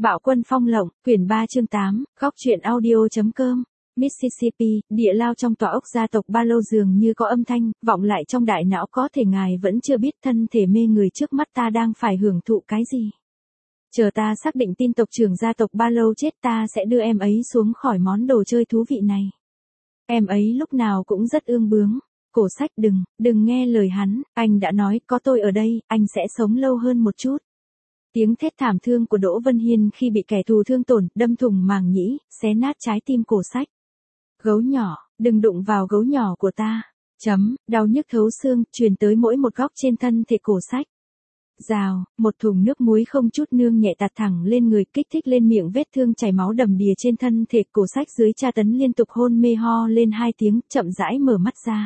Bạo quân phong lộng, quyển 3 chương 8, góc truyện audio.com. Mississippi, địa lao trong tòa ốc gia tộc Barlow dường như có âm thanh, vọng lại trong đại não, có thể ngài vẫn chưa biết thân thể mê người trước mắt ta đang phải hưởng thụ cái gì. Chờ ta xác định tin tộc trưởng gia tộc Barlow chết, ta sẽ đưa em ấy xuống khỏi món đồ chơi thú vị này. Em ấy lúc nào cũng rất ương bướng. Cổ sách, đừng nghe lời hắn, anh đã nói có tôi ở đây, anh sẽ sống lâu hơn một chút. Tiếng thét thảm thương của Đỗ Vân Hiên khi bị kẻ thù thương tổn, đâm thủng màng nhĩ, xé nát trái tim Cổ Sách. Gấu nhỏ, đừng đụng vào gấu nhỏ của ta. Đau nhức thấu xương, truyền tới mỗi một góc trên thân thể Cổ Sách. Rào, một thùng nước muối không chút nương nhẹ tạt thẳng lên người, kích thích lên miệng vết thương chảy máu đầm đìa trên thân thể. Cổ Sách dưới tra tấn liên tục hôn mê ho lên 2 tiếng, chậm rãi mở mắt ra.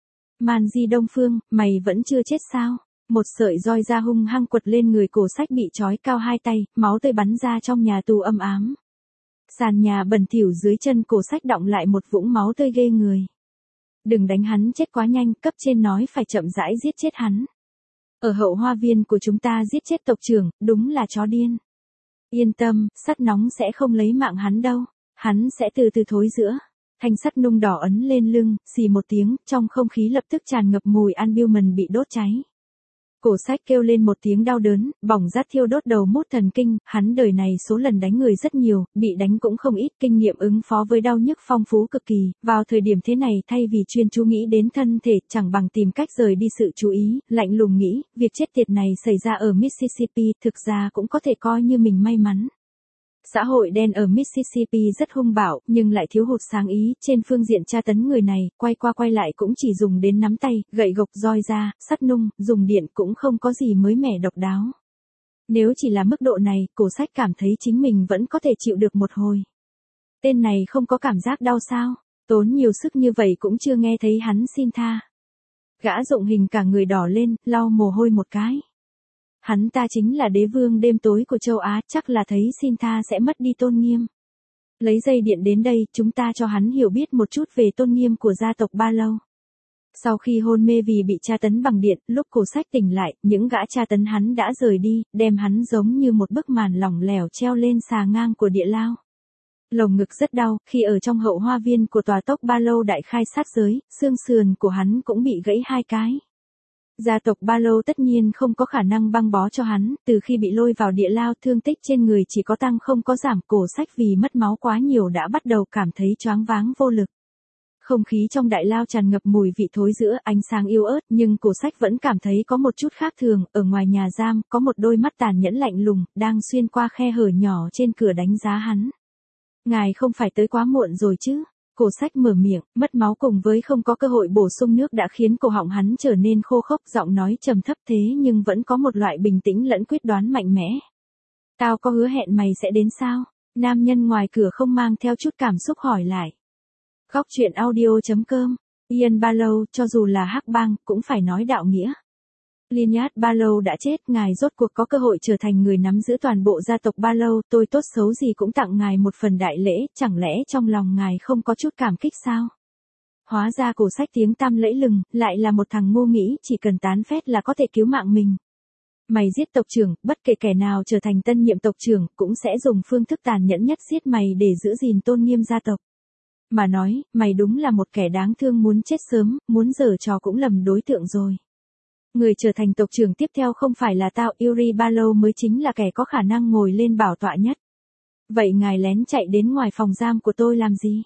Man Di Đông Phương, mày vẫn chưa chết sao? Một sợi roi da hung hăng quật lên người Cổ Sách bị trói cao 2 tay, máu tươi bắn ra trong nhà tù âm ám. Sàn nhà bẩn thỉu dưới chân Cổ Sách đọng lại một vũng máu tươi ghê người. Đừng đánh hắn chết quá nhanh, cấp trên nói phải chậm rãi giết chết hắn. Ở hậu hoa viên của chúng ta giết chết tộc trưởng, đúng là chó điên. Yên tâm, sắt nóng sẽ không lấy mạng hắn đâu, hắn sẽ từ từ thối rữa. Thanh sắt nung đỏ ấn lên lưng, xì một tiếng, trong không khí lập tức tràn ngập mùi albumin bị đốt cháy. Cổ Sách kêu lên một tiếng đau đớn, bỏng rát thiêu đốt đầu mút thần kinh, hắn đời này số lần đánh người rất nhiều, bị đánh cũng không ít, kinh nghiệm ứng phó với đau nhức phong phú cực kỳ, vào thời điểm thế này thay vì chuyên chú nghĩ đến thân thể, chẳng bằng tìm cách rời đi sự chú ý, lạnh lùng nghĩ, việc chết tiệt này xảy ra ở Mississippi, thực ra cũng có thể coi như mình may mắn. Xã hội đen ở Mississippi rất hung bạo, nhưng lại thiếu hụt sáng ý, trên phương diện tra tấn người này, quay qua quay lại cũng chỉ dùng đến nắm tay, gậy gộc, roi da, sắt nung, dùng điện cũng không có gì mới mẻ độc đáo. Nếu chỉ là mức độ này, Cổ Sách cảm thấy chính mình vẫn có thể chịu được một hồi. Tên này không có cảm giác đau sao? Tốn nhiều sức như vậy cũng chưa nghe thấy hắn xin tha. Gã dụng hình cả người đỏ lên, lau mồ hôi một cái. Hắn ta chính là đế vương đêm tối của châu Á, chắc là thấy xin tha sẽ mất đi tôn nghiêm. Lấy dây điện đến đây, chúng ta cho hắn hiểu biết một chút về tôn nghiêm của gia tộc Barlow. Sau khi hôn mê vì bị tra tấn bằng điện, lúc Cổ Sách tỉnh lại, những gã tra tấn hắn đã rời đi, đem hắn giống như một bức màn lỏng lẻo treo lên xà ngang của địa lao. Lồng ngực rất đau, khi ở trong hậu hoa viên của tòa tộc Barlow đại khai sát giới, xương sườn của hắn cũng bị gãy 2 cái. Gia tộc Barlow tất nhiên không có khả năng băng bó cho hắn, từ khi bị lôi vào địa lao, thương tích trên người chỉ có tăng không có giảm. Cổ Sách vì mất máu quá nhiều đã bắt đầu cảm thấy choáng váng vô lực. Không khí trong đại lao tràn ngập mùi vị thối rữa, ánh sáng yếu ớt, nhưng Cổ Sách vẫn cảm thấy có một chút khác thường. Ở ngoài nhà giam, có một đôi mắt tàn nhẫn lạnh lùng, đang xuyên qua khe hở nhỏ trên cửa đánh giá hắn. Ngài không phải tới quá muộn rồi chứ? Cổ Sách mở miệng, mất máu cùng với không có cơ hội bổ sung nước đã khiến cổ họng hắn trở nên khô khốc, giọng nói trầm thấp thế nhưng vẫn có một loại bình tĩnh lẫn quyết đoán mạnh mẽ. Tao có hứa hẹn mày sẽ đến sao? Nam nhân ngoài cửa không mang theo chút cảm xúc hỏi lại. Góc truyện audio.com. Ian Barlow, cho dù là hắc bang, cũng phải nói đạo nghĩa. Lynyrd Barlow đã chết, ngài rốt cuộc có cơ hội trở thành người nắm giữ toàn bộ gia tộc Barlow, tôi tốt xấu gì cũng tặng ngài một phần đại lễ, chẳng lẽ trong lòng ngài không có chút cảm kích sao? Hóa ra Cổ Sách tiếng tăm lẫy lừng, lại là một thằng ngu nghĩ chỉ cần tán phét là có thể cứu mạng mình. Mày giết tộc trưởng, bất kể kẻ nào trở thành tân nhiệm tộc trưởng, cũng sẽ dùng phương thức tàn nhẫn nhất giết mày để giữ gìn tôn nghiêm gia tộc. Mà nói, mày đúng là một kẻ đáng thương, muốn chết sớm, muốn giở trò cũng lầm đối tượng rồi. Người trở thành tộc trưởng tiếp theo không phải là tao, Yuri Barlow mới chính là kẻ có khả năng ngồi lên bảo tọa nhất. Vậy ngài lén chạy đến ngoài phòng giam của tôi làm gì?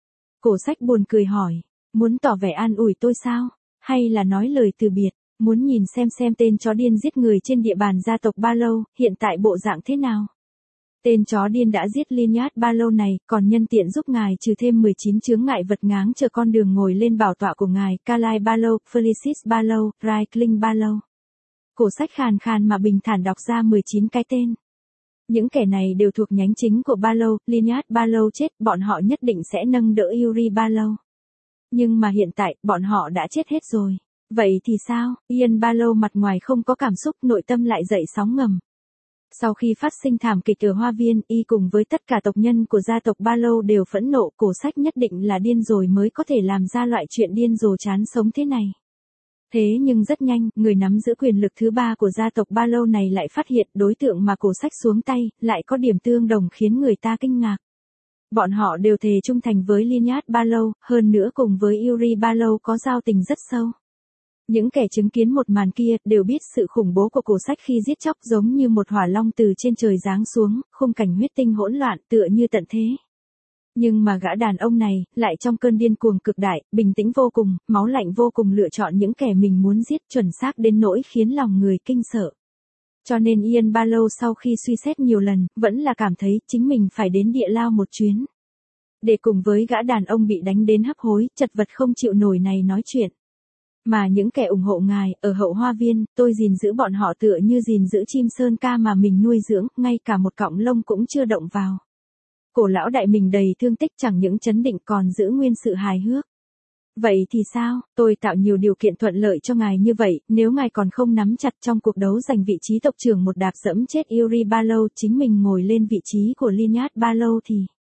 Cổ Sách buồn cười hỏi, muốn tỏ vẻ an ủi tôi sao? Hay là nói lời từ biệt, muốn nhìn xem tên chó điên giết người trên địa bàn gia tộc Barlow, hiện tại bộ dạng thế nào? Tên chó điên đã giết Lynyrd Barlow này, còn nhân tiện giúp ngài trừ thêm 19 chướng ngại vật ngáng chờ con đường ngồi lên bảo tọa của ngài, Carlisle Barlow, Felicis Barlow, Franklin Barlow. Cổ Sách khàn khàn mà bình thản đọc ra 19 cái tên. Những kẻ này đều thuộc nhánh chính của Barlow, Lynyrd Barlow chết, bọn họ nhất định sẽ nâng đỡ Yuri Barlow. Nhưng mà hiện tại, bọn họ đã chết hết rồi. Vậy thì sao? Ian Barlow mặt ngoài không có cảm xúc, nội tâm lại dậy sóng ngầm. Sau khi phát sinh thảm kịch ở hoa viên, y cùng với tất cả tộc nhân của gia tộc Barlow đều phẫn nộ. Cổ Sách nhất định là điên rồi mới có thể làm ra loại chuyện điên rồ chán sống thế này. Thế nhưng rất nhanh, người nắm giữ quyền lực thứ ba của gia tộc Ba Lâu này lại phát hiện đối tượng mà Cổ Sách xuống tay, lại có điểm tương đồng khiến người ta kinh ngạc. Bọn họ đều thề trung thành với Linyard Ba Lâu, hơn nữa cùng với Yuri Ba Lâu có giao tình rất sâu. Những kẻ chứng kiến một màn kia đều biết sự khủng bố của Cổ Sách khi giết chóc giống như một hỏa long từ trên trời giáng xuống, khung cảnh huyết tinh hỗn loạn tựa như tận thế. Nhưng mà gã đàn ông này, lại trong cơn điên cuồng cực đại, bình tĩnh vô cùng, máu lạnh vô cùng lựa chọn những kẻ mình muốn giết chuẩn xác đến nỗi khiến lòng người kinh sợ. Cho nên Ian Barlow sau khi suy xét nhiều lần, vẫn là cảm thấy chính mình phải đến địa lao một chuyến. Để cùng với gã đàn ông bị đánh đến hấp hối, chật vật không chịu nổi này nói chuyện. Mà những kẻ ủng hộ ngài, ở hậu hoa viên, tôi gìn giữ bọn họ tựa như gìn giữ chim sơn ca mà mình nuôi dưỡng, ngay cả một cọng lông cũng chưa động vào. Cổ lão đại mình đầy thương tích chẳng những chấn định còn giữ nguyên sự hài hước. Vậy thì sao, tôi tạo nhiều điều kiện thuận lợi cho ngài như vậy, nếu ngài còn không nắm chặt trong cuộc đấu giành vị trí tộc trưởng một đạp dẫm chết Yuri Barlow chính mình ngồi lên vị trí của Linyard Barlow thì...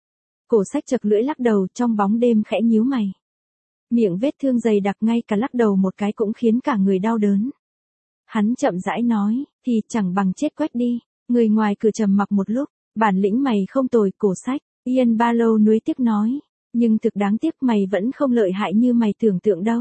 Cổ Sách chật lưỡi lắc đầu trong bóng đêm khẽ nhíu mày. Miệng vết thương dày đặc ngay cả lắc đầu một cái cũng khiến cả người đau đớn. Hắn chậm rãi nói, thì chẳng bằng chết quách đi, người ngoài cửa trầm mặc một lúc, bản lĩnh mày không tồi Cổ Sách, Ian Barlow nuối tiếc nói, nhưng thực đáng tiếc mày vẫn không lợi hại như mày tưởng tượng đâu.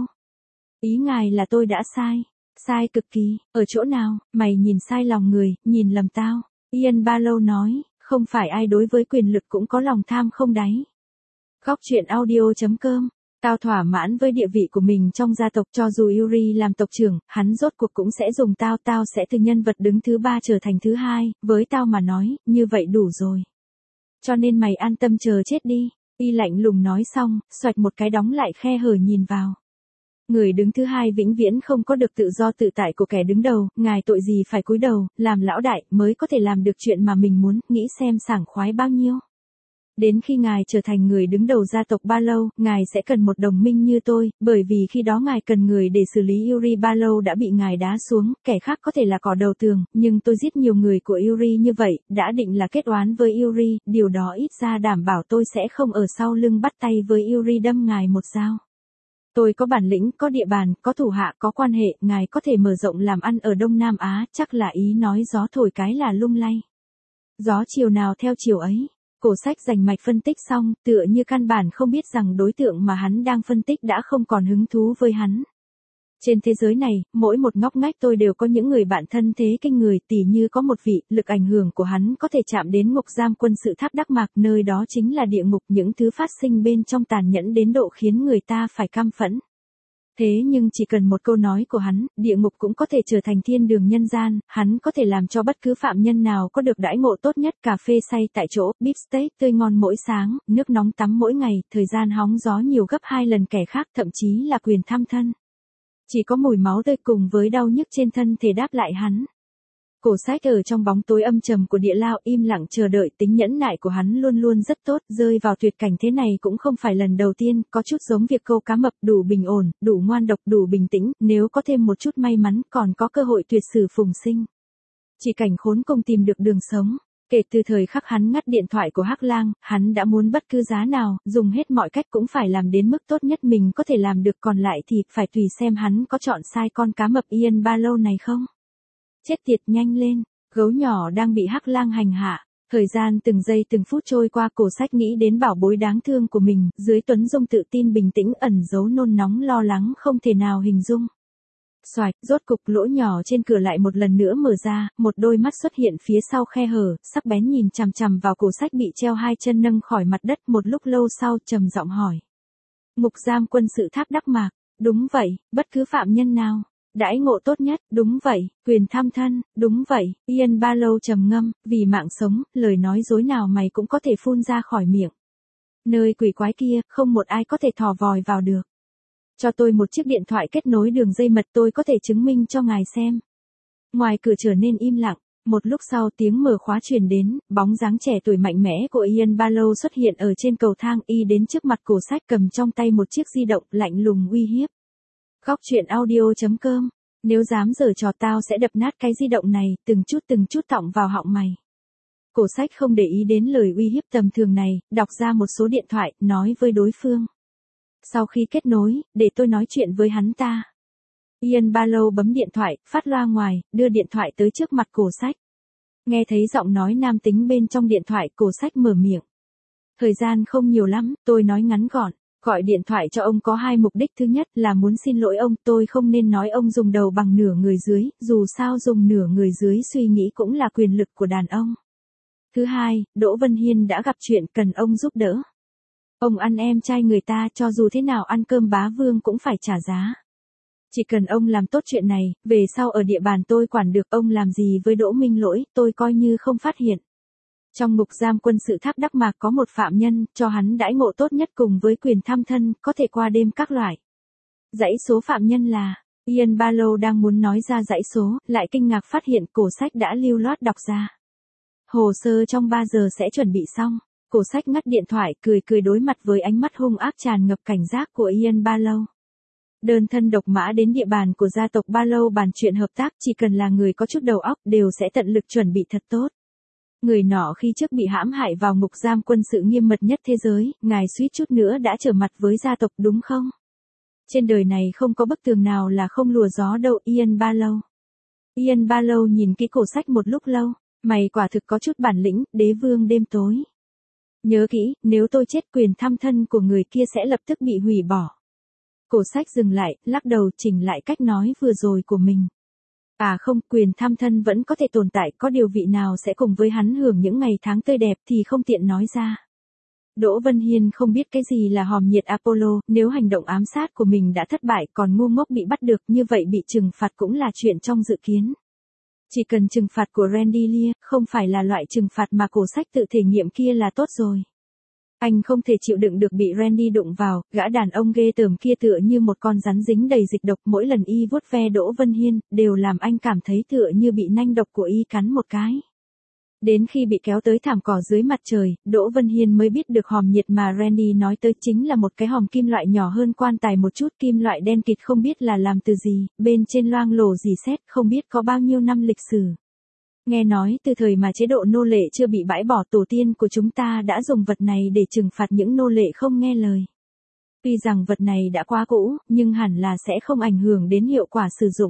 Ý ngài là tôi đã sai, sai cực kỳ, ở chỗ nào, mày nhìn sai lòng người, nhìn lầm tao, Ian Barlow nói, không phải ai đối với quyền lực cũng có lòng tham không đáy. Góc truyện audio.com. Tao thỏa mãn với địa vị của mình trong gia tộc cho dù Yuri làm tộc trưởng, hắn rốt cuộc cũng sẽ dùng tao sẽ từ nhân vật đứng thứ ba trở thành thứ hai, với tao mà nói, như vậy đủ rồi. Cho nên mày an tâm chờ chết đi, y lạnh lùng nói xong, xoạch một cái đóng lại khe hở nhìn vào. Người đứng thứ hai vĩnh viễn không có được tự do tự tại của kẻ đứng đầu, ngài tội gì phải cúi đầu, làm lão đại mới có thể làm được chuyện mà mình muốn, nghĩ xem sảng khoái bao nhiêu. Đến khi ngài trở thành người đứng đầu gia tộc Barlow, ngài sẽ cần một đồng minh như tôi, bởi vì khi đó ngài cần người để xử lý Yuri Barlow đã bị ngài đá xuống, kẻ khác có thể là cỏ đầu tường, nhưng tôi giết nhiều người của Yuri như vậy, đã định là kết oán với Yuri, điều đó ít ra đảm bảo tôi sẽ không ở sau lưng bắt tay với Yuri đâm ngài một dao. Tôi có bản lĩnh, có địa bàn, có thủ hạ, có quan hệ, ngài có thể mở rộng làm ăn ở Đông Nam Á, chắc là ý nói gió thổi cái là lung lay. Gió chiều nào theo chiều ấy. Cổ Sách rành mạch phân tích xong, tựa như căn bản không biết rằng đối tượng mà hắn đang phân tích đã không còn hứng thú với hắn. Trên thế giới này, mỗi một ngóc ngách tôi đều có những người bạn thân thế kinh người, tỉ như có một vị, lực ảnh hưởng của hắn có thể chạm đến ngục giam quân sự Tháp Đắc Mạc, nơi đó chính là địa ngục, những thứ phát sinh bên trong tàn nhẫn đến độ khiến người ta phải căm phẫn. Thế nhưng chỉ cần một câu nói của hắn, địa ngục cũng có thể trở thành thiên đường nhân gian, hắn có thể làm cho bất cứ phạm nhân nào có được đãi ngộ tốt nhất, cà phê xay tại chỗ, beef steak tươi ngon mỗi sáng, nước nóng tắm mỗi ngày, thời gian hóng gió nhiều gấp 2 lần kẻ khác, thậm chí là quyền thăm thân. Chỉ có mùi máu tươi cùng với đau nhức trên thân thể đáp lại hắn. Cổ Sách ở trong bóng tối âm trầm của địa lao im lặng chờ đợi, tính nhẫn nại của hắn luôn luôn rất tốt, rơi vào tuyệt cảnh thế này cũng không phải lần đầu tiên, có chút giống việc câu cá mập, đủ bình ổn, đủ ngoan độc, đủ bình tĩnh, nếu có thêm một chút may mắn còn có cơ hội tuyệt sử phùng sinh. Chỉ cảnh khốn cùng tìm được đường sống. Kể từ thời khắc hắn ngắt điện thoại của Hắc Lang, hắn đã muốn bất cứ giá nào, dùng hết mọi cách cũng phải làm đến mức tốt nhất mình có thể làm được, còn lại thì phải tùy xem hắn có chọn sai con cá mập Ian Barlow này không. Chết tiệt, nhanh lên, gấu nhỏ đang bị Hắc Lang hành hạ. Thời gian từng giây từng phút trôi qua, Cổ Sách nghĩ đến bảo bối đáng thương của mình, dưới tuấn dung tự tin bình tĩnh ẩn giấu nôn nóng lo lắng không thể nào hình dung. Xoạch, rốt cục lỗ nhỏ trên cửa lại một lần nữa mở ra, một đôi mắt xuất hiện phía sau khe hở, sắc bén nhìn chằm chằm vào Cổ Sách bị treo hai chân nâng khỏi mặt đất, một lúc lâu sau trầm giọng hỏi. Ngục giam quân sự Tháp Đắc Mạc, đúng vậy, bất cứ phạm nhân nào. Đãi ngộ tốt nhất, đúng vậy, quyền thăm thân, đúng vậy, Ian Barlow trầm ngâm, vì mạng sống, lời nói dối nào mày cũng có thể phun ra khỏi miệng. Nơi quỷ quái kia, không một ai có thể thò vòi vào được. Cho tôi một chiếc điện thoại kết nối đường dây mật, tôi có thể chứng minh cho ngài xem. Ngoài cửa trở nên im lặng, một lúc sau tiếng mở khóa truyền đến, bóng dáng trẻ tuổi mạnh mẽ của Ian Barlow xuất hiện ở trên cầu thang, y đến trước mặt Cổ Sách cầm trong tay một chiếc di động, lạnh lùng uy hiếp. Góc truyện audio.com, nếu dám giở trò tao sẽ đập nát cái di động này, từng chút tọng vào họng mày. Cổ Sách không để ý đến lời uy hiếp tầm thường này, đọc ra một số điện thoại, nói với đối phương. Sau khi kết nối, để tôi nói chuyện với hắn ta. Ian Barlow bấm điện thoại, phát loa ngoài, đưa điện thoại tới trước mặt Cổ Sách. Nghe thấy giọng nói nam tính bên trong điện thoại, Cổ Sách mở miệng. Thời gian không nhiều lắm, tôi nói ngắn gọn. Gọi điện thoại cho ông có hai mục đích. Thứ nhất là muốn xin lỗi ông, tôi không nên nói ông dùng đầu bằng nửa người dưới, dù sao dùng nửa người dưới suy nghĩ cũng là quyền lực của đàn ông. Thứ hai, Đỗ Vân Hiên đã gặp chuyện cần ông giúp đỡ. Ông ăn em trai người ta, cho dù thế nào ăn cơm bá vương cũng phải trả giá. Chỉ cần ông làm tốt chuyện này, về sau ở địa bàn tôi quản được. Ông làm gì với Đỗ Minh Lỗi, tôi coi như không phát hiện. Trong ngục giam quân sự Tháp Đắc Mạc có một phạm nhân, cho hắn đãi ngộ tốt nhất cùng với quyền thăm thân, có thể qua đêm các loại. Dãy số phạm nhân là, Ian Barlow đang muốn nói ra dãy số, lại kinh ngạc phát hiện Cổ Sách đã lưu loát đọc ra. Hồ sơ trong 3 giờ sẽ chuẩn bị xong. Cổ Sách ngắt điện thoại, cười đối mặt với ánh mắt hung ác tràn ngập cảnh giác của Ian Barlow. Đơn thân độc mã đến địa bàn của gia tộc Barlow bàn chuyện hợp tác, chỉ cần là người có chút đầu óc đều sẽ tận lực chuẩn bị thật tốt. Người nọ khi trước bị hãm hại vào ngục giam quân sự nghiêm mật nhất thế giới, ngài suýt chút nữa đã trở mặt với gia tộc đúng không? Trên đời này không có bức tường nào là không lùa gió đâu. Ian Barlow. Ian Barlow nhìn kỹ Cổ Sách một lúc lâu, mày quả thực có chút bản lĩnh, đế vương đêm tối. Nhớ kỹ, nếu tôi chết quyền thăm thân của người kia sẽ lập tức bị hủy bỏ. Cổ Sách dừng lại, lắc đầu chỉnh lại cách nói vừa rồi của mình. À không, quyền thăm thân vẫn có thể tồn tại, có điều vị nào sẽ cùng với hắn hưởng những ngày tháng tươi đẹp thì không tiện nói ra. Đỗ Vân Hiên không biết cái gì là hòm nhiệt Apollo, nếu hành động ám sát của mình đã thất bại còn ngu ngốc bị bắt được như vậy bị trừng phạt cũng là chuyện trong dự kiến. Chỉ cần trừng phạt của Randy Lear, không phải là loại trừng phạt mà Cổ Sách tự thể nghiệm kia là tốt rồi. Anh không thể chịu đựng được bị Randy đụng vào, gã đàn ông ghê tởm kia tựa như một con rắn dính đầy dịch độc, mỗi lần y vuốt ve Đỗ Vân Hiên, đều làm anh cảm thấy tựa như bị nanh độc của y cắn một cái. Đến khi bị kéo tới thảm cỏ dưới mặt trời, Đỗ Vân Hiên mới biết được hòm nhiệt mà Randy nói tới chính là một cái hòm kim loại nhỏ hơn quan tài một chút, kim loại đen kịt không biết là làm từ gì, bên trên loang lổ rỉ sét, không biết có bao nhiêu năm lịch sử. Nghe nói từ thời mà chế độ nô lệ chưa bị bãi bỏ, tổ tiên của chúng ta đã dùng vật này để trừng phạt những nô lệ không nghe lời. Tuy rằng vật này đã quá cũ, nhưng hẳn là sẽ không ảnh hưởng đến hiệu quả sử dụng.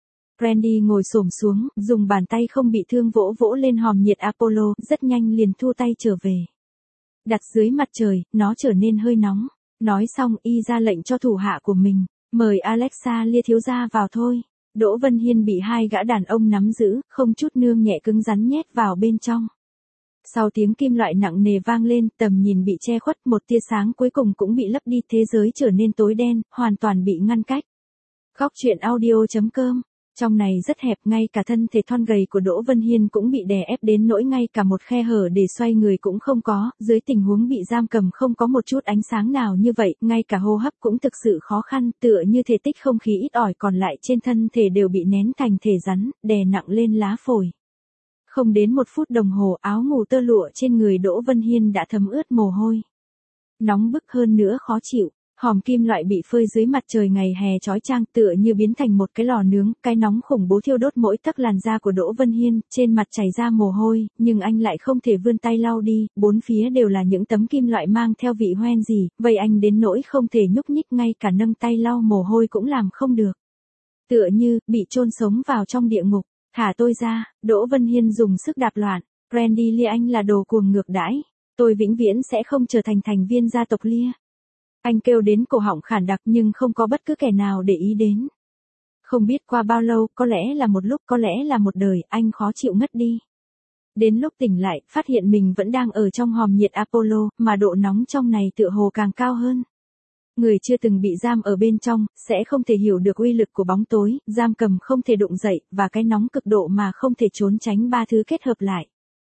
Randy ngồi xổm xuống, dùng bàn tay không bị thương vỗ vỗ lên hòm nhiệt Apollo, rất nhanh liền thu tay trở về. Đặt dưới mặt trời, nó trở nên hơi nóng. Nói xong y ra lệnh cho thủ hạ của mình, mời Alexa Lear thiếu gia vào thôi. Đỗ Vân Hiên bị hai gã đàn ông nắm giữ, không chút nương nhẹ cứng rắn nhét vào bên trong. Sau tiếng kim loại nặng nề vang lên, tầm nhìn bị che khuất, một tia sáng cuối cùng cũng bị lấp đi, thế giới trở nên tối đen, hoàn toàn bị ngăn cách. Góc truyện audio.com. Trong này rất hẹp, ngay cả thân thể thon gầy của Đỗ Vân Hiên cũng bị đè ép đến nỗi ngay cả một khe hở để xoay người cũng không có, dưới tình huống bị giam cầm không có một chút ánh sáng nào như vậy, ngay cả hô hấp cũng thực sự khó khăn, tựa như thể tích không khí ít ỏi còn lại trên thân thể đều bị nén thành thể rắn, đè nặng lên lá phổi. Không đến 1 phút đồng hồ, áo ngủ tơ lụa trên người Đỗ Vân Hiên đã thấm ướt mồ hôi. Nóng bức hơn nữa khó chịu. Hòm kim loại bị phơi dưới mặt trời ngày hè chói chang tựa như biến thành một cái lò nướng, cái nóng khủng bố thiêu đốt mỗi tấc làn da của Đỗ Vân Hiên, trên mặt chảy ra mồ hôi, nhưng anh lại không thể vươn tay lau đi, bốn phía đều là những tấm kim loại mang theo vị hoen gì, vậy anh đến nỗi không thể nhúc nhích, ngay cả nâng tay lau mồ hôi cũng làm không được. Tựa như, bị chôn sống vào trong địa ngục. Thả tôi ra, Đỗ Vân Hiên dùng sức đạp loạn, Randy Lear anh là đồ cuồng ngược đãi, tôi vĩnh viễn sẽ không trở thành thành viên gia tộc Lear. Anh kêu đến cổ họng khản đặc nhưng không có bất cứ kẻ nào để ý đến. Không biết qua bao lâu, có lẽ là một lúc, có lẽ là một đời, anh khó chịu ngất đi. Đến lúc tỉnh lại, phát hiện mình vẫn đang ở trong hòm nhiệt Apollo, mà độ nóng trong này tựa hồ càng cao hơn. Người chưa từng bị giam ở bên trong, sẽ không thể hiểu được uy lực của bóng tối, giam cầm không thể đụng dậy, và cái nóng cực độ mà không thể trốn tránh, ba thứ kết hợp lại.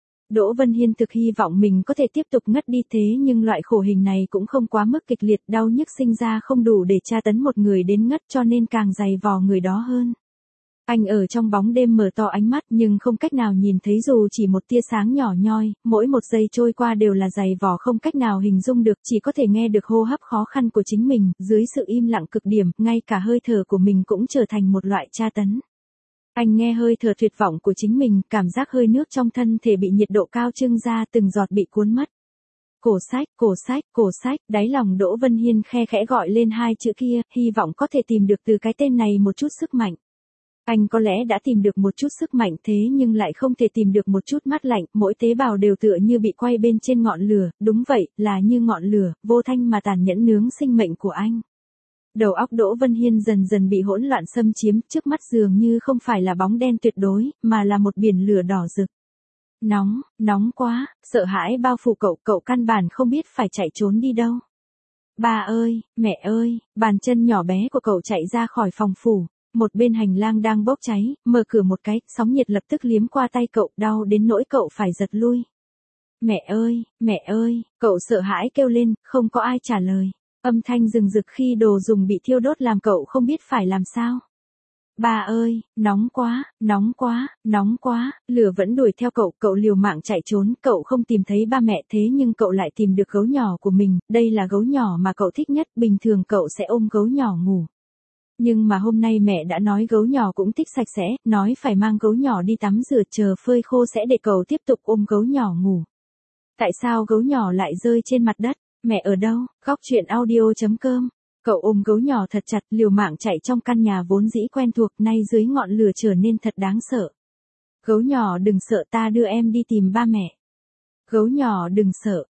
Đỗ Vân Hiên thực hy vọng mình có thể tiếp tục ngất đi, thế nhưng loại khổ hình này cũng không quá mức kịch liệt, đau nhức sinh ra không đủ để tra tấn một người đến ngất, cho nên càng dày vò người đó hơn. Anh ở trong bóng đêm mở to ánh mắt nhưng không cách nào nhìn thấy dù chỉ một tia sáng nhỏ nhoi, mỗi một giây trôi qua đều là dày vò không cách nào hình dung được, chỉ có thể nghe được hô hấp khó khăn của chính mình, dưới sự im lặng cực điểm, ngay cả hơi thở của mình cũng trở thành một loại tra tấn. Anh nghe hơi thở tuyệt vọng của chính mình, cảm giác hơi nước trong thân thể bị nhiệt độ cao trưng ra, từng giọt bị cuốn mất. cổ sách, đáy lòng Đỗ Vân Hiên khe khẽ gọi lên hai chữ kia, hy vọng có thể tìm được từ cái tên này một chút sức mạnh. Anh có lẽ đã tìm được một chút sức mạnh thế nhưng lại không thể tìm được một chút mát lạnh, mỗi tế bào đều tựa như bị quay bên trên ngọn lửa, đúng vậy, là như ngọn lửa, vô thanh mà tàn nhẫn nướng sinh mệnh của anh. Đầu óc Đỗ Vân Hiên dần dần bị hỗn loạn xâm chiếm, trước mắt dường như không phải là bóng đen tuyệt đối, mà là một biển lửa đỏ rực. Nóng quá, sợ hãi bao phủ cậu căn bản không biết phải chạy trốn đi đâu. Ba ơi, mẹ ơi, bàn chân nhỏ bé của cậu chạy ra khỏi phòng phủ. Một bên hành lang đang bốc cháy, mở cửa một cái, sóng nhiệt lập tức liếm qua tay cậu, đau đến nỗi cậu phải giật lui. Mẹ ơi, cậu sợ hãi kêu lên, không có ai trả lời. Âm thanh rừng rực khi đồ dùng bị thiêu đốt làm cậu không biết phải làm sao. Ba ơi, nóng quá, lửa vẫn đuổi theo cậu liều mạng chạy trốn, cậu không tìm thấy ba mẹ thế nhưng cậu lại tìm được gấu nhỏ của mình, đây là gấu nhỏ mà cậu thích nhất, bình thường cậu sẽ ôm gấu nhỏ ngủ. Nhưng mà hôm nay mẹ đã nói gấu nhỏ cũng thích sạch sẽ, nói phải mang gấu nhỏ đi tắm rửa chờ phơi khô sẽ để cậu tiếp tục ôm gấu nhỏ ngủ. Tại sao gấu nhỏ lại rơi trên mặt đất? Mẹ ở đâu? Góc chuyện audio.com. Cậu ôm gấu nhỏ thật chặt, liều mạng chạy trong căn nhà vốn dĩ quen thuộc, nay dưới ngọn lửa trở nên thật đáng sợ. Gấu nhỏ đừng sợ, ta đưa em đi tìm ba mẹ. Gấu nhỏ đừng sợ,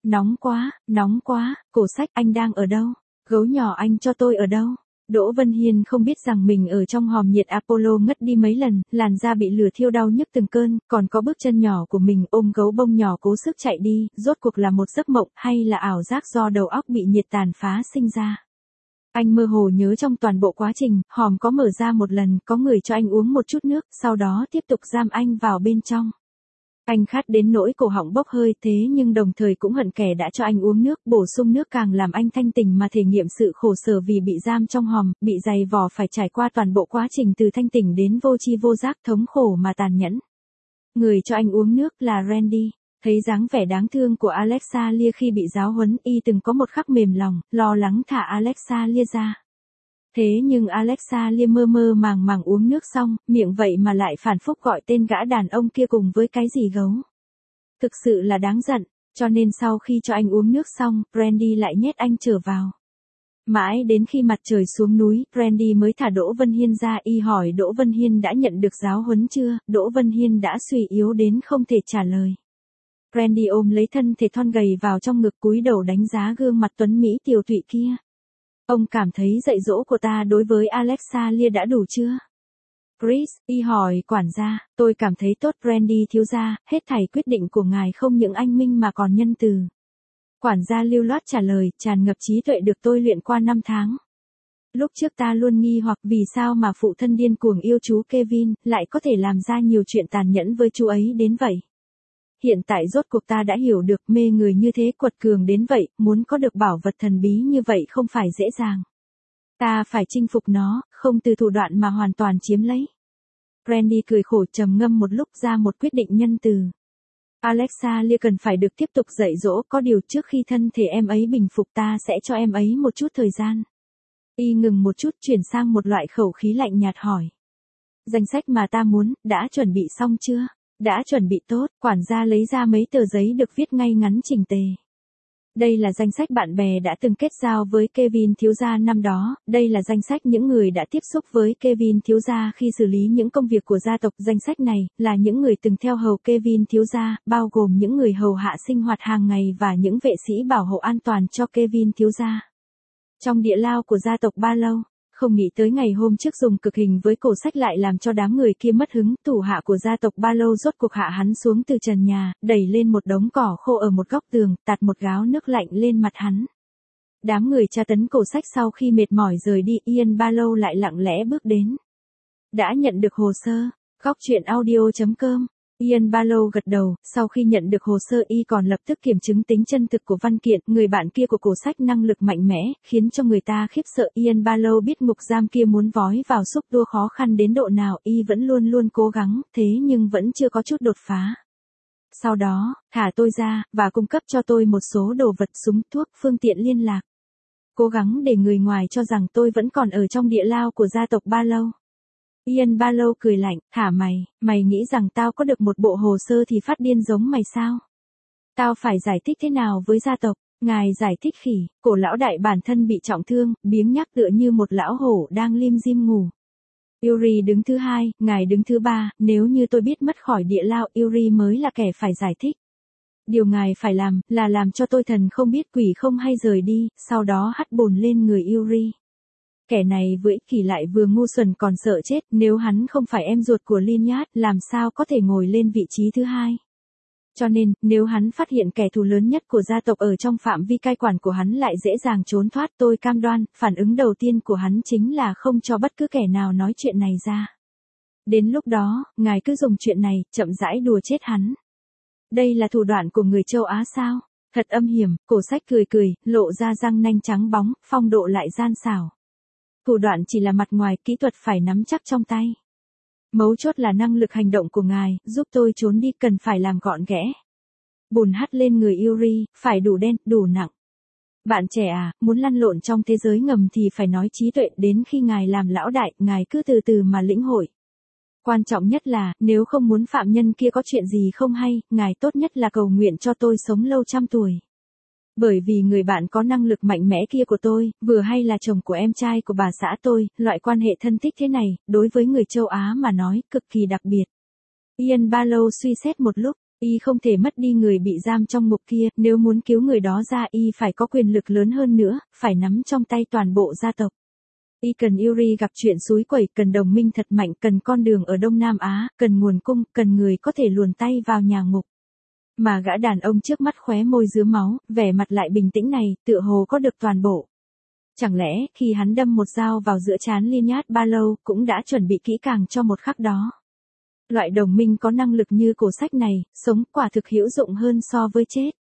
nóng quá, cổ sách anh đang ở đâu? Gấu nhỏ anh cho tôi ở đâu? Đỗ Vân Hiên không biết rằng mình ở trong hòm nhiệt Apollo ngất đi mấy lần, làn da bị lửa thiêu đau nhức từng cơn, còn có bước chân nhỏ của mình ôm gấu bông nhỏ cố sức chạy đi, rốt cuộc là một giấc mộng hay là ảo giác do đầu óc bị nhiệt tàn phá sinh ra. Anh mơ hồ nhớ trong toàn bộ quá trình, hòm có mở ra một lần, có người cho anh uống một chút nước, sau đó tiếp tục giam anh vào bên trong. Anh khát đến nỗi cổ họng bốc hơi thế nhưng đồng thời cũng hận kẻ đã cho anh uống nước, bổ sung nước càng làm anh thanh tỉnh mà thể nghiệm sự khổ sở vì bị giam trong hòm, bị dày vò phải trải qua toàn bộ quá trình từ thanh tỉnh đến vô tri vô giác, thống khổ mà tàn nhẫn. Người cho anh uống nước là Randy. Thấy dáng vẻ đáng thương của Alexa Lia khi bị giáo huấn, y từng có một khắc mềm lòng, lo lắng thả Alexa Lia ra. Thế nhưng Alexa Lia mơ mơ màng màng uống nước xong, miệng vậy mà lại phản phúc gọi tên gã đàn ông kia cùng với cái gì gấu. Thực sự là đáng giận, cho nên sau khi cho anh uống nước xong, Randy lại nhét anh trở vào. Mãi đến khi mặt trời xuống núi, Randy mới thả Đỗ Vân Hiên ra, y hỏi Đỗ Vân Hiên đã nhận được giáo huấn chưa, Đỗ Vân Hiên đã suy yếu đến không thể trả lời. Randy ôm lấy thân thể thon gầy vào trong ngực cúi đầu đánh giá gương mặt tuấn Mỹ tiều tụy kia. Ông cảm thấy dạy dỗ của ta đối với Alexa Lia đã đủ chưa? Chris, y hỏi quản gia, tôi cảm thấy tốt Randy thiếu gia, hết thảy quyết định của ngài không những anh minh mà còn nhân từ. Quản gia lưu loát trả lời, tràn ngập trí tuệ được tôi luyện qua 5 tháng. Lúc trước ta luôn nghi hoặc vì sao mà phụ thân điên cuồng yêu chú Kevin, lại có thể làm ra nhiều chuyện tàn nhẫn với chú ấy đến vậy. Hiện tại rốt cuộc ta đã hiểu được mê người như thế quật cường đến vậy, muốn có được bảo vật thần bí như vậy không phải dễ dàng. Ta phải chinh phục nó, không từ thủ đoạn mà hoàn toàn chiếm lấy. Randy cười khổ trầm ngâm một lúc ra một quyết định nhân từ. Alexa Lia cần phải được tiếp tục dạy dỗ, có điều trước khi thân thể em ấy bình phục ta sẽ cho em ấy một chút thời gian. Y ngừng một chút chuyển sang một loại khẩu khí lạnh nhạt hỏi. Danh sách mà ta muốn, đã chuẩn bị xong chưa? Đã chuẩn bị tốt, quản gia lấy ra mấy tờ giấy được viết ngay ngắn chỉnh tề. Đây là danh sách bạn bè đã từng kết giao với Kevin thiếu gia năm đó, đây là danh sách những người đã tiếp xúc với Kevin thiếu gia khi xử lý những công việc của gia tộc. Danh sách này là những người từng theo hầu Kevin thiếu gia, bao gồm những người hầu hạ sinh hoạt hàng ngày và những vệ sĩ bảo hộ an toàn cho Kevin thiếu gia. Trong địa lao của gia tộc Ba Lâu, không nghĩ tới ngày hôm trước dùng cực hình với cổ sách lại làm cho đám người kia mất hứng, thủ hạ của gia tộc Ba Lâu rốt cuộc hạ hắn xuống từ trần nhà, đẩy lên một đống cỏ khô ở một góc tường, tạt một gáo nước lạnh lên mặt hắn. Đám người tra tấn cổ sách sau khi mệt mỏi rời đi, Ian Ba Lâu lại lặng lẽ bước đến. Đã nhận được hồ sơ, góc chuyện audio.com. Ian Barlow gật đầu, sau khi nhận được hồ sơ y còn lập tức kiểm chứng tính chân thực của văn kiện, người bạn kia của cổ sách năng lực mạnh mẽ, khiến cho người ta khiếp sợ. Ian Barlow biết ngục giam kia muốn vói vào xúc tua khó khăn đến độ nào, y vẫn luôn luôn cố gắng, thế nhưng vẫn chưa có chút đột phá. Sau đó, thả tôi ra, và cung cấp cho tôi một số đồ vật, súng, thuốc, phương tiện liên lạc. Cố gắng để người ngoài cho rằng tôi vẫn còn ở trong địa lao của gia tộc Barlow. Ian Barlow cười lạnh, thả mày nghĩ rằng tao có được một bộ hồ sơ thì phát điên giống mày sao? Tao phải giải thích thế nào với gia tộc? Ngài giải thích khỉ, cổ lão đại bản thân bị trọng thương, biếng nhác tựa như một lão hổ đang lim dim ngủ. Yuri đứng thứ hai, ngài đứng thứ ba, nếu như tôi biết mất khỏi địa lao, Yuri mới là kẻ phải giải thích. Điều ngài phải làm, là làm cho tôi thần không biết quỷ không hay rời đi, sau đó hắt bùn lên người Yuri. Kẻ này vừa ích kỷ lại vừa ngu xuẩn còn sợ chết, nếu hắn không phải em ruột của Linyard, làm sao có thể ngồi lên vị trí thứ hai. Cho nên, nếu hắn phát hiện kẻ thù lớn nhất của gia tộc ở trong phạm vi cai quản của hắn lại dễ dàng trốn thoát, tôi cam đoan, phản ứng đầu tiên của hắn chính là không cho bất cứ kẻ nào nói chuyện này ra. Đến lúc đó, ngài cứ dùng chuyện này, chậm rãi đùa chết hắn. Đây là thủ đoạn của người châu Á sao? Thật âm hiểm, cổ sách cười cười, lộ ra răng nanh trắng bóng, phong độ lại gian xảo. Thủ đoạn chỉ là mặt ngoài, kỹ thuật phải nắm chắc trong tay. Mấu chốt là năng lực hành động của ngài, giúp tôi trốn đi cần phải làm gọn ghẽ. Bùn hắt lên người Yuri, phải đủ đen, đủ nặng. Bạn trẻ à, muốn lăn lộn trong thế giới ngầm thì phải nói trí tuệ, đến khi ngài làm lão đại, ngài cứ từ từ mà lĩnh hội. Quan trọng nhất là, nếu không muốn phạm nhân kia có chuyện gì không hay, ngài tốt nhất là cầu nguyện cho tôi sống lâu trăm tuổi. Bởi vì người bạn có năng lực mạnh mẽ kia của tôi, vừa hay là chồng của em trai của bà xã tôi, loại quan hệ thân thích thế này, đối với người châu Á mà nói, cực kỳ đặc biệt. Ian Barlow suy xét một lúc, y không thể mất đi người bị giam trong ngục kia, nếu muốn cứu người đó ra y phải có quyền lực lớn hơn nữa, phải nắm trong tay toàn bộ gia tộc. Y cần Yuri gặp chuyện xúi quẩy, cần đồng minh thật mạnh, cần con đường ở Đông Nam Á, cần nguồn cung, cần người có thể luồn tay vào nhà ngục. Mà gã đàn ông trước mắt khóe môi dứa máu, vẻ mặt lại bình tĩnh này, tựa hồ có được toàn bộ. Chẳng lẽ, khi hắn đâm một dao vào giữa trán Linyard Barlow, cũng đã chuẩn bị kỹ càng cho một khắc đó. Loại đồng minh có năng lực như cổ sách này, sống quả thực hữu dụng hơn so với chết.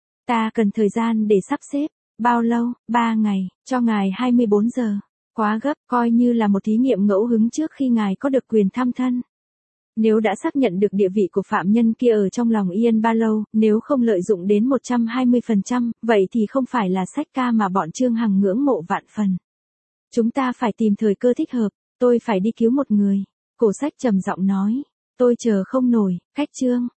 Ta cần thời gian để sắp xếp. Bao lâu? 3 ngày, cho ngài 24 giờ. Quá gấp, coi như là một thí nghiệm ngẫu hứng trước khi ngài có được quyền thăm thân. Nếu đã xác nhận được địa vị của phạm nhân kia ở trong lòng Ian Barlow, nếu không lợi dụng đến 120%, vậy thì không phải là sách ca mà bọn Trương Hằng ngưỡng mộ vạn phần. Chúng ta phải tìm thời cơ thích hợp, tôi phải đi cứu một người. Cổ sách trầm giọng nói, tôi chờ không nổi, cách Trương.